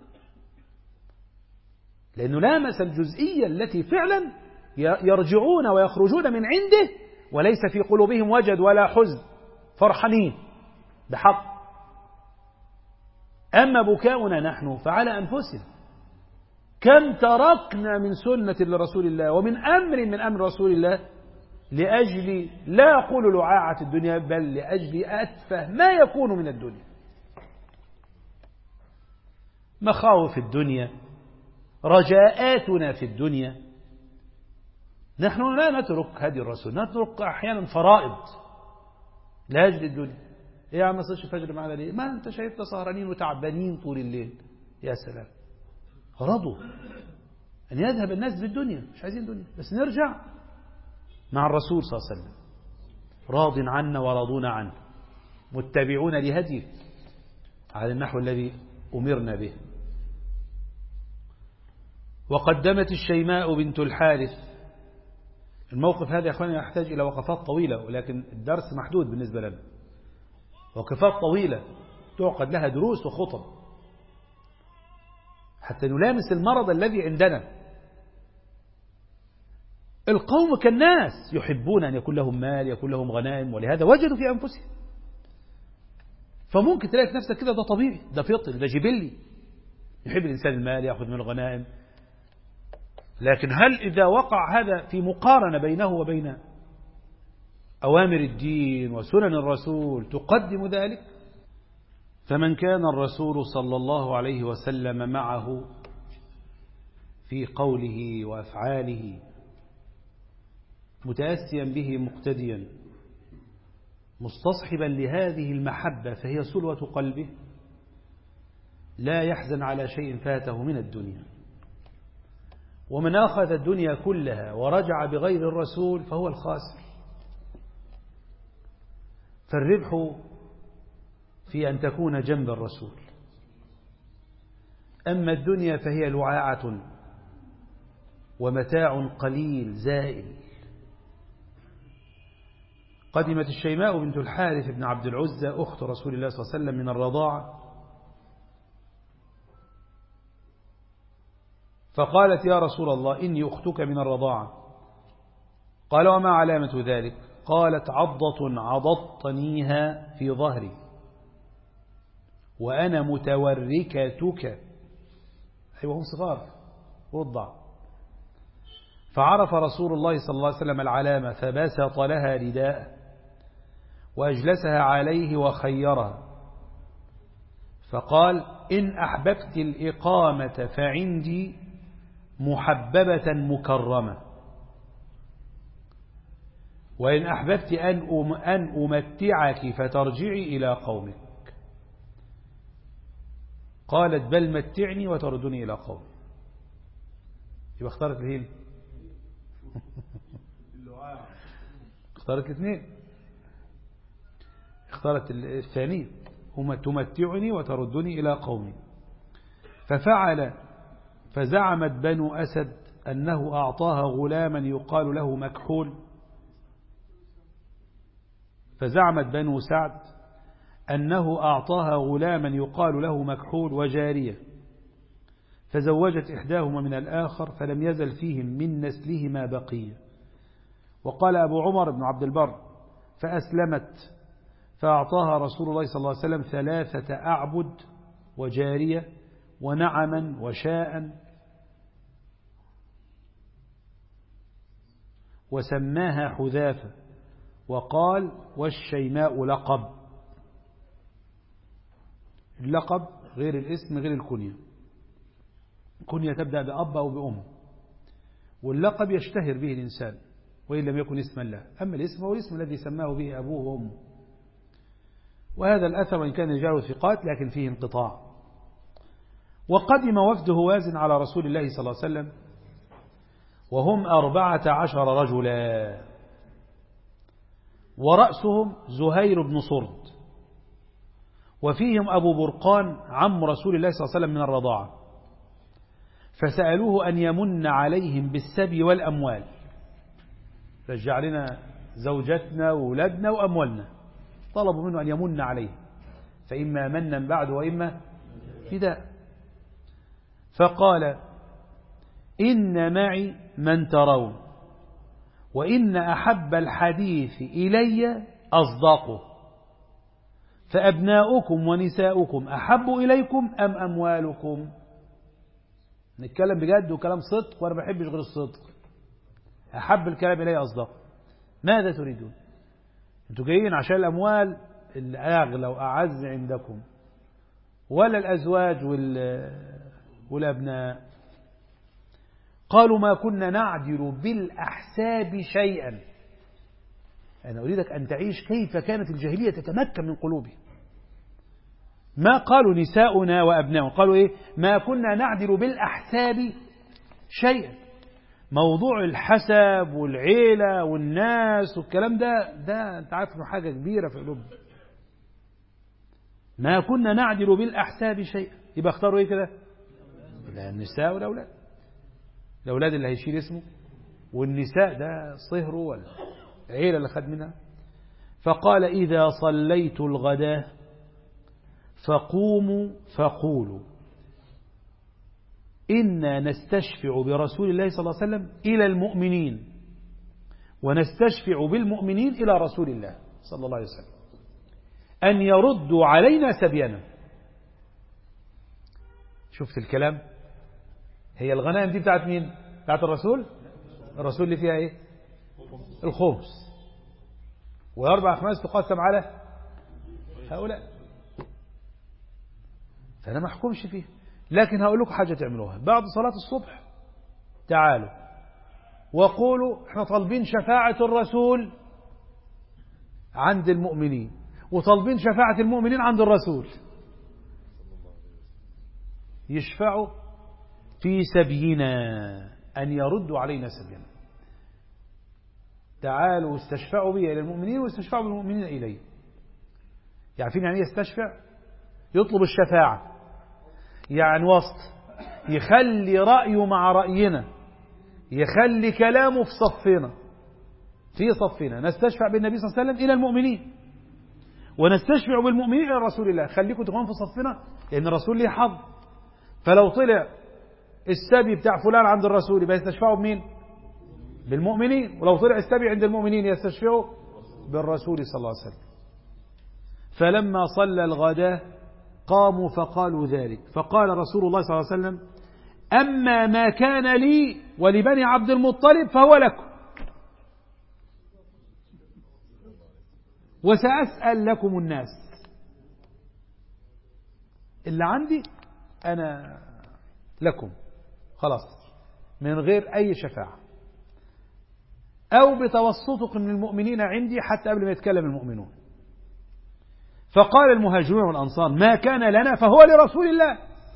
لأنه لامس الجزئية التي فعلا يرجعون ويخرجون من عنده وليس في قلوبهم وجد ولا حزن، فرحانين بحق. أما بكاؤنا نحن فعلى أنفسنا. كم تركنا من سنة لرسول الله ومن أمر من أمر رسول الله لأجل لا أقول لعاعة الدنيا، بل لأجل أتفه ما يكون من الدنيا، مخاوف الدنيا، رجاءاتنا في الدنيا. نحن لا نترك هدي الرسول، نترك أحيانا فرائض لأجل الدنيا. إيه يا عم ما صلش الفجر معنا ليه؟ ما أنت شايفنا سهرانين وتعبانين طول الليل. يا سلام، رضوا أن يذهب الناس بالدنيا، مش عايزين دنيا، بس نرجع مع الرسول صلى الله عليه وسلم راض عنا ورضونا عنه، متبعون لهديه على النحو الذي أمرنا به. وقدمت الشيماء بنت الحارث. الموقف هذا يا أخواني يحتاج إلى وقفات طويلة، ولكن الدرس محدود بالنسبة لنا. وقفات طويلة تعقد لها دروس وخطب حتى نلامس المرض الذي عندنا. القوم كالناس يحبون أن يكون لهم مال، يكون لهم غنائم، ولهذا وجدوا في أنفسهم. فممكن تلاقي في نفسك كده ده طبيعي، ده فطري، ده جبلي، يحب الإنسان المال، يأخذ من الغنائم. لكن هل إذا وقع هذا في مقارنة بينه وبين أوامر الدين وسنن الرسول تقدم ذلك؟ فمن كان الرسول صلى الله عليه وسلم معه في قوله وأفعاله متأسيا به مقتديا مستصحبا لهذه المحبة فهي سلوة قلبه، لا يحزن على شيء فاته من الدنيا. ومن أخذ الدنيا كلها ورجع بغير الرسول فهو الخاسر. فالربح في أن تكون جنب الرسول. أما الدنيا فهي لعاعة ومتاع قليل زائل. قدمت الشيماء بنت الحارث بن عبد العزى أخت رسول الله صلى الله عليه وسلم من الرضاعة، فقالت يا رسول الله إني أختك من الرضاعة. قال وما علامة ذلك؟ قالت عضة عضضتنيها في ظهري وأنا متوركتك، أيوة هم صغار رضع. فعرف رسول الله صلى الله عليه وسلم العلامة فبسط لها رداء وأجلسها عليه وخيرها، فقال إن أحببت الإقامة فعندي محببة مكرمة، وإن أحببت أن أن أمتعك فترجعي إلى قومك. قالت بل متعني وتردني إلى قومي. يبقى اختارت الهيل اختارت الاثنين، اختارت الثانية هم تمتعني وتردني إلى قومي. ففعل فزعمت بنو أسد أنه أعطاها غلاما يقال له مكحول، فزعمت بنو سعد أنه أعطاها غلاما يقال له مكحول وجارية، فزوجت إحداهما من الآخر فلم يزل فيهم من نسلهما بقية. وقال أبو عمر بن عبد البر فأسلمت فأعطاها رسول الله صلى الله عليه وسلم ثلاثة أعبد وجارية ونعما وشاء، وسماها حذافة، وقال والشيماء لقب. اللقب غير الاسم غير الكنية، الكنية تبدأ بأب أو بأم، واللقب يشتهر به الإنسان وإن لم يكن اسما له، أما الاسم هو الاسم الذي سماه به أبوه وأمه. وهذا الأثر وإن كان رجاله ثقات لكن فيه انقطاع. وقدم وفد هوازن على رسول الله صلى الله عليه وسلم وهم أربعة عشر رجلا، ورأسهم زهير بن صرد، وفيهم أبو برقان عم رسول الله صلى الله عليه وسلم من الرضاعة. فسألوه أن يمن عليهم بالسبي والأموال، رجع لنا زوجتنا وولدنا وأموالنا، طلبوا منه أن يمن عليه، فإما منا بعد وإما فداء. فقال إن معي من ترون، وإن أحب الحديث إلي أصداقه، فأبناؤكم ونساؤكم أحب إليكم أم أموالكم؟ نتكلم بجد وكلام صدق، وأنا بحبش غير الصدق. أحب الكلام إلي أصداقه. ماذا تريدون؟ أنتوا جايين عشان الأموال اللي أغلى وأعز عندكم، ولا الأزواج والأبناء؟ قالوا ما كنا نعدل بالأحساب شيئا. أنا أريدك أن تعيش كيف كانت الجاهلية تتمكن من قلوبهم. ما قالوا نساؤنا وأبناؤنا، قالوا إيه؟ ما كنا نعدل بالأحساب شيئا. موضوع الحسب والعيلة والناس والكلام ده ده أنت عارف إنه حاجة كبيرة في قلوبهم. ما كنا نعدل بالأحساب شيئا. يبقى اختاروا إيه كده؟ النساء والأولاد. الأولاد اللي هيشيل اسمه، والنساء ده صهره ولا عيلة اللي خد منها. فقال إذا صليت الغداء فقوموا فقولوا إنا نستشفع برسول الله صلى الله عليه وسلم إلى المؤمنين، ونستشفع بالمؤمنين إلى رسول الله صلى الله عليه وسلم أن يردوا علينا سبينا. شفت الكلام؟ هي الغنائم دي بتاعت مين؟ بتاعت الرسول. الرسول اللي فيها ايه؟ الخمس، والأربع خمس تقسم على هؤلاء. فأنا ما أحكمش فيه، لكن هقول لكم حاجة تعملوها بعد صلاة الصبح. تعالوا وقولوا احنا طالبين شفاعة الرسول عند المؤمنين، وطالبين شفاعة المؤمنين عند الرسول، يشفعوا في سبينا أن يردوا علينا سبينا. تعالوا استشفعوا بي إلى المؤمنين واستشفعوا بالمؤمنين إلي. عارفين يعني يستشفع؟ يطلب الشفاعة، يعني وسط، يخلي رأيه مع رأينا، يخلي كلامه في صفنا، في صفنا. نستشفع بالنبي صلى الله عليه وسلم إلى المؤمنين، ونستشفع بالمؤمنين إلى رسول الله. خليكم تكونوا في صفنا، لأن الرسول ليه حظ. فلو طلع السبي بتاع فلان عند الرسول يبقى يستشفعوا بمين؟ بالمؤمنين. ولو طلع السبي عند المؤمنين يستشفعوا بالرسول صلى الله عليه وسلم. فلما صلى الغداء قاموا فقالوا ذلك، فقال رسول الله صلى الله عليه وسلم: أما ما كان لي ولبني عبد المطلب فهو لكم، وسأسأل لكم الناس. اللي عندي أنا لكم خلاص، من غير أي شفاعة أو بتوسطكم من المؤمنين عندي حتى قبل ما يتكلم المؤمنون. فقال المهاجرون والأنصار: ما كان لنا فهو لرسول الله.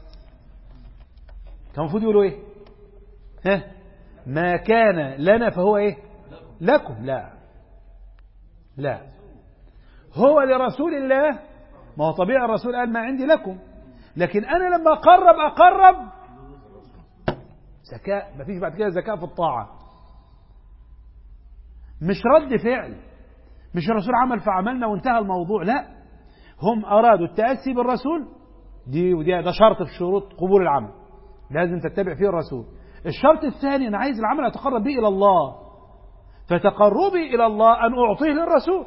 كان المفروض يقولوا إيه؟ ها؟ ما كان لنا فهو إيه؟ لكم. لا لا، هو لرسول الله. ما هو طبيعي الرسول قال ما عندي لكم، لكن أنا لما أقرب أقرب ذكاء. ما فيش بعد كده ذكاء في الطاعة، مش رد فعل، مش الرسول عمل فعملنا وانتهى الموضوع. لا، هم أرادوا التأسي بالرسول، دي ودي ده شرط في شروط قبول العمل، لازم تتبع فيه الرسول. الشرط الثاني أنا عايز العمل أتقرب به إلى الله، فتقربي إلى الله أن أعطيه للرسول.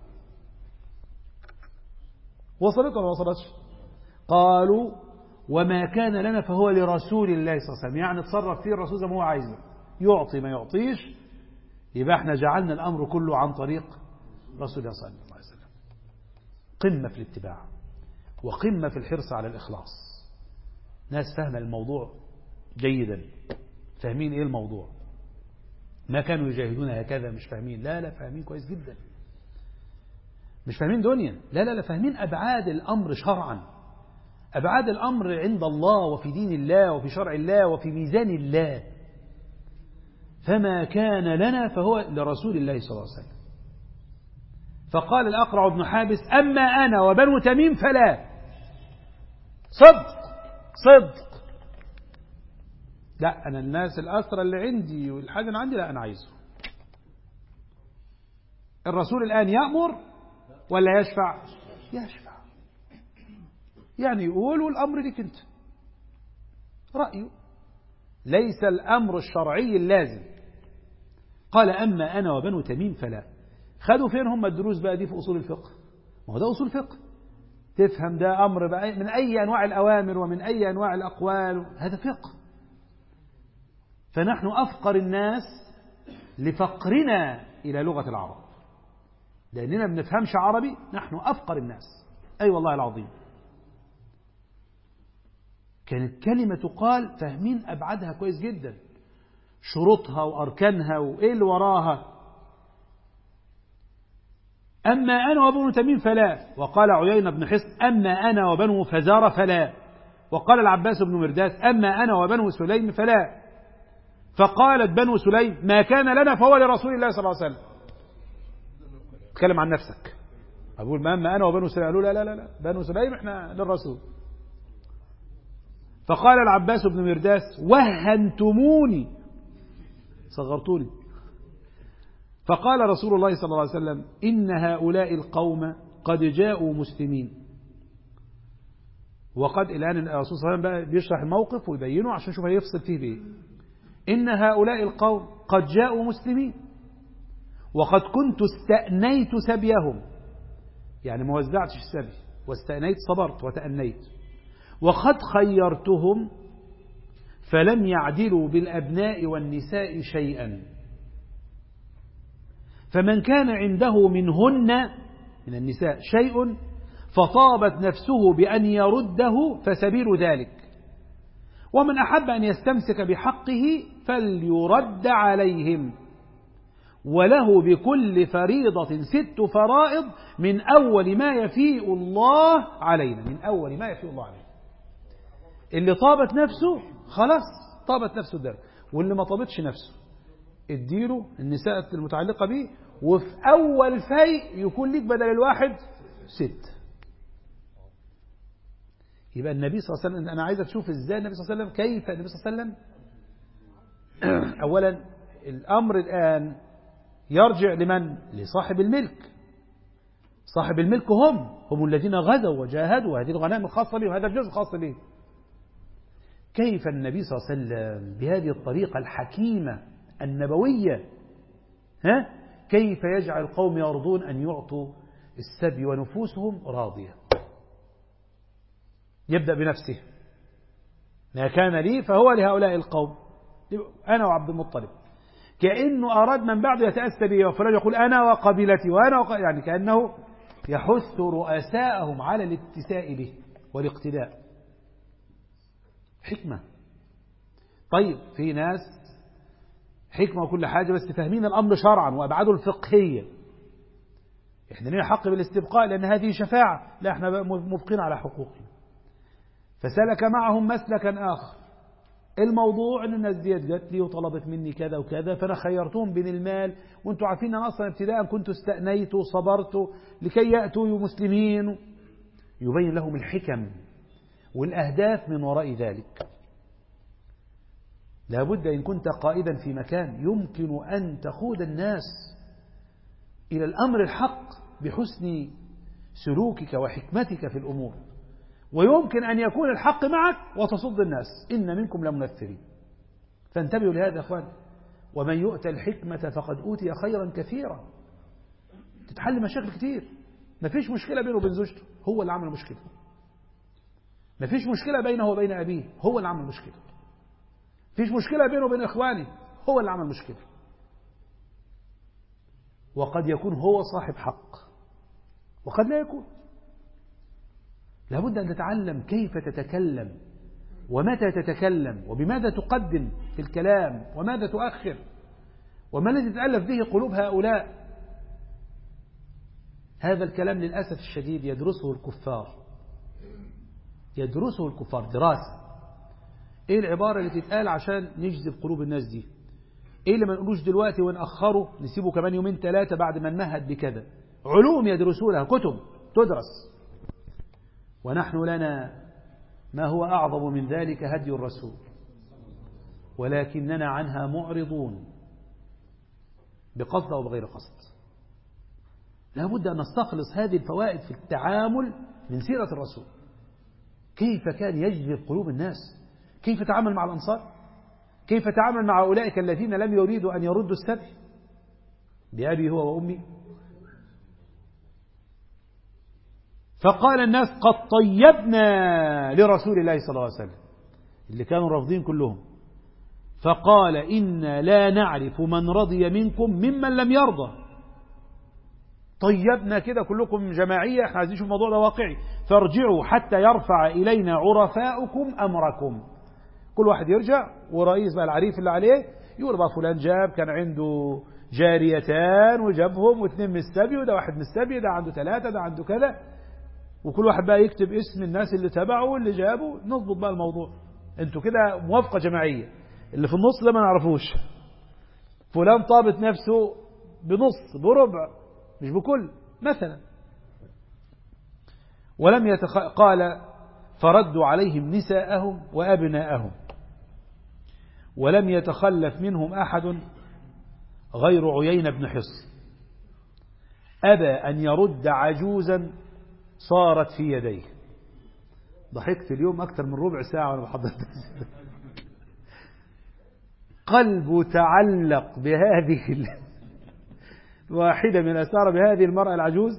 وصلت ولا وصلتش؟ قالوا: وما كان لنا فهو لرسول الله صلى الله عليه وسلم، يعني تصرف فيه الرسول زي ما هو عايزه، يعطي ما يعطيش. يبقى احنا جعلنا الأمر كله عن طريق رسول الله صلى الله عليه وسلم. قمة في الاتباع وقمة في الحرص على الإخلاص. ناس فاهمة الموضوع جيدا، فاهمين ايه الموضوع، ما كانوا يجاهدون هكذا مش فاهمين. لا لا، فاهمين كويس جدا، مش فاهمين دنيا. لا لا لا، فاهمين أبعاد الأمر شرعا، أبعاد الأمر عند الله وفي دين الله وفي شرع الله وفي ميزان الله. فما كان لنا فهو لرسول الله صلى الله عليه وسلم. فقال الأقرع بن حابس: أما أنا وبنو تميم فلا. صدق صدق. لا، أنا الناس الأسرى اللي عندي والحاجة اللي عندي لا أنا عايزه. الرسول الآن يأمر ولا يشفع؟ يشفع، يعني يقول والأمر لك أنت، رأيه، ليس الأمر الشرعي اللازم. قال: أما أنا وبنو تميم فلا. خدوا فين هم الدروس بقى دي في أصول الفقه؟ ما هو ده أصول فقه، تفهم ده أمر بقى من أي أنواع الأوامر ومن أي أنواع الأقوال، هذا فقه. فنحن أفقر الناس لفقرنا إلى لغة العرب، لأننا ما بنفهمش عربي، نحن أفقر الناس. أي أيوة والله العظيم. كانت كلمة تقال فاهمين أبعادها كويس جدا، شروطها وأركانها وإيه اللي وراها. أما أنا وبنو تميم فلا. وقال عيينة بن حصن: أما أنا وبنو فزار فلا. وقال العباس بن مرداس: أما أنا وبنو سليم فلا. فقالت بنو سليم: ما كان لنا فهو لرسول الله صلى الله عليه وسلم. تكلم عن نفسك. أقول ما أما أنا وبنو سليم، قالوا لا لا لا لا، بنو سليم إحنا للرسول. فقال العباس بن مرداس: وهنتموني، صغرتوني. فقال رسول الله صلى الله عليه وسلم: إن هؤلاء القوم قد جاءوا مسلمين. وقد الآن الرسول صلى الله عليه وسلم بيشرح الموقف ويبينه عشان شوف هيفصل فيه بإيه. إن هؤلاء القوم قد جاءوا مسلمين، وقد كنت استأنيت سبيهم، يعني ما وزعتش السبي، واستأنيت صبرت وتأنيت. وقد خيرتهم فلم يعدلوا بالأبناء والنساء شيئا، فمن كان عنده منهن من النساء شيء فطابت نفسه بأن يرده فسبيل ذلك، ومن أحب أن يستمسك بحقه فليرد عليهم، وله بكل فريضة ست فرائض من أول ما يفيء الله علينا، من أول ما يفيء الله علينا. اللي طابت نفسه خلاص طابت نفسه ده، واللي ما طابتش نفسه اديله النساء المتعلقة به، وفي أول فيء يكون لك بدل الواحد ست. يبقى النبي صلى الله عليه وسلم، أنا عايزك تشوف إزاي النبي صلى الله عليه وسلم، كيف النبي صلى الله عليه وسلم أولا الأمر الآن يرجع لمن؟ لصاحب الملك. صاحب الملك هم هم الذين غزوا وجاهدوا، هذه الغنائم الخاصة به وهذا الجزء الخاص به. كيف النبي صلى الله عليه وسلم بهذه الطريقة الحكيمة النبوية، ها كيف يجعل القوم يرضون أن يعطوا السبي ونفوسهم راضية؟ يبدأ بنفسه، ما كان لي فهو لهؤلاء القوم، أنا وعبد المطلب. كأنه أراد من بعده يتأسى به، وفلان يقول أنا وقبيلتي وأنا وق... يعني كأنه يحث رؤساءهم على الاتساء به والاقتداء. حكمة. طيب في ناس حكمة وكل حاجة بس فاهمين الأمر شرعا وأبعاده الفقهية، إحنا لنا حق بالاستبقاء لأن هذه شفاعة، لا إحنا مبقين على حقوقنا. فسلك معهم مسلكا آخر. الموضوع أن الناس ديت جت لي وطلبت مني كذا وكذا، فأنا خيرتهم بين المال، وأنتم عارفين أن أصلا ابتداء كنت استأنيت وصبرت لكي يأتوا مسلمين. يبين لهم الحكم والأهداف من وراء ذلك. لابد إن كنت قائدا في مكان يمكن أن تقود الناس إلى الأمر الحق بحسن سلوكك وحكمتك في الأمور، ويمكن أن يكون الحق معك وتصد الناس، إن منكم لمنفرين. فانتبهوا لهذا يا أخوان. ومن يؤتى الحكمة فقد أوتي خيرا كثيرا. تتحل مشاكل كتير. ما فيش مشكلة بينه وبين زوجته، هو اللي عمل مشكلة. ما فيش مشكلة بينه وبين أبيه، هو اللي عمل مشكلة. فيش مشكلة بينه وبين إخوانه، هو اللي عمل مشكلة. وقد يكون هو صاحب حق وقد لا يكون. لابد أن تتعلم كيف تتكلم ومتى تتكلم وبماذا تقدم في الكلام وماذا تؤخر وما الذي تتألف به قلوب هؤلاء. هذا الكلام للأسف الشديد يدرسه الكفار، يدرسه الكفار دراسة. ايه العبارة اللي تتقال عشان نجذب قلوب الناس دي؟ ايه اللي ما نقولوش دلوقتي ونأخره نسيبه كمان يومين ثلاثة بعد ما نمهد بكذا؟ علوم يدرسونها، كتب تدرس. ونحن لنا ما هو أعظم من ذلك هدي الرسول، ولكننا عنها معرضون بقصد أو بغير قصد. لابد أن نستخلص هذه الفوائد في التعامل من سيرة الرسول. كيف كان يجذب قلوب الناس، كيف تعامل مع الأنصار، كيف تعامل مع أولئك الذين لم يريدوا أن يردوا السبي بأبي هو وأمي. فقال الناس قد طيبنا لرسول الله صلى الله عليه وسلم، اللي كانوا رافضين كلهم. فقال إنا لا نعرف من رضي منكم ممن لم يرضى. طيبنا كده كلكم جماعية، احنا عايزين نشوف الموضوع ده واقعي. فارجعوا حتى يرفع إلينا عرفاؤكم أمركم. كل واحد يرجع ورئيس بقى العريف اللي عليه يقول بقى فلان جاب كان عنده جاريتان وجابهم واثنين من السبي، وده واحد من السبي، ده عنده ثلاثة، ده عنده كذا. وكل واحد بقى يكتب اسم الناس اللي تبعه واللي جابه، نضبط بقى الموضوع. انتوا كده موافقة جماعية، اللي في النص ده ما نعرفوش. فلان طابت نفسه بنص بربع مش بكل مثلا. ولم يتخ... قال فردوا عليهم نساءهم وأبناءهم ولم يتخلف منهم أحد غير عيينة بن حصن. أبى أن يرد عجوزا صارت في يديه. ضحكت اليوم أكثر من ربع ساعة وأنا بحضر قلبه تعلق بهذه واحدة من أسار بهذه المرأة العجوز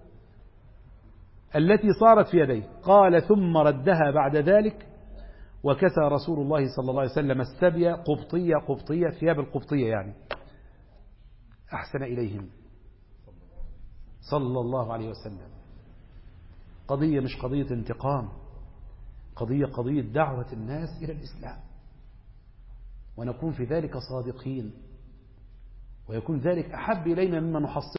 التي صارت في يديه. قال ثم ردها بعد ذلك وكسى رسول الله صلى الله عليه وسلم السبي قبطية قبطية ثياب القبطية يعني أحسن إليهم صلى الله عليه وسلم. قضية مش قضية انتقام، قضية قضية دعوة الناس إلى الإسلام، ونكون في ذلك صادقين، ويكون ذلك أحب إلينا مما نحصل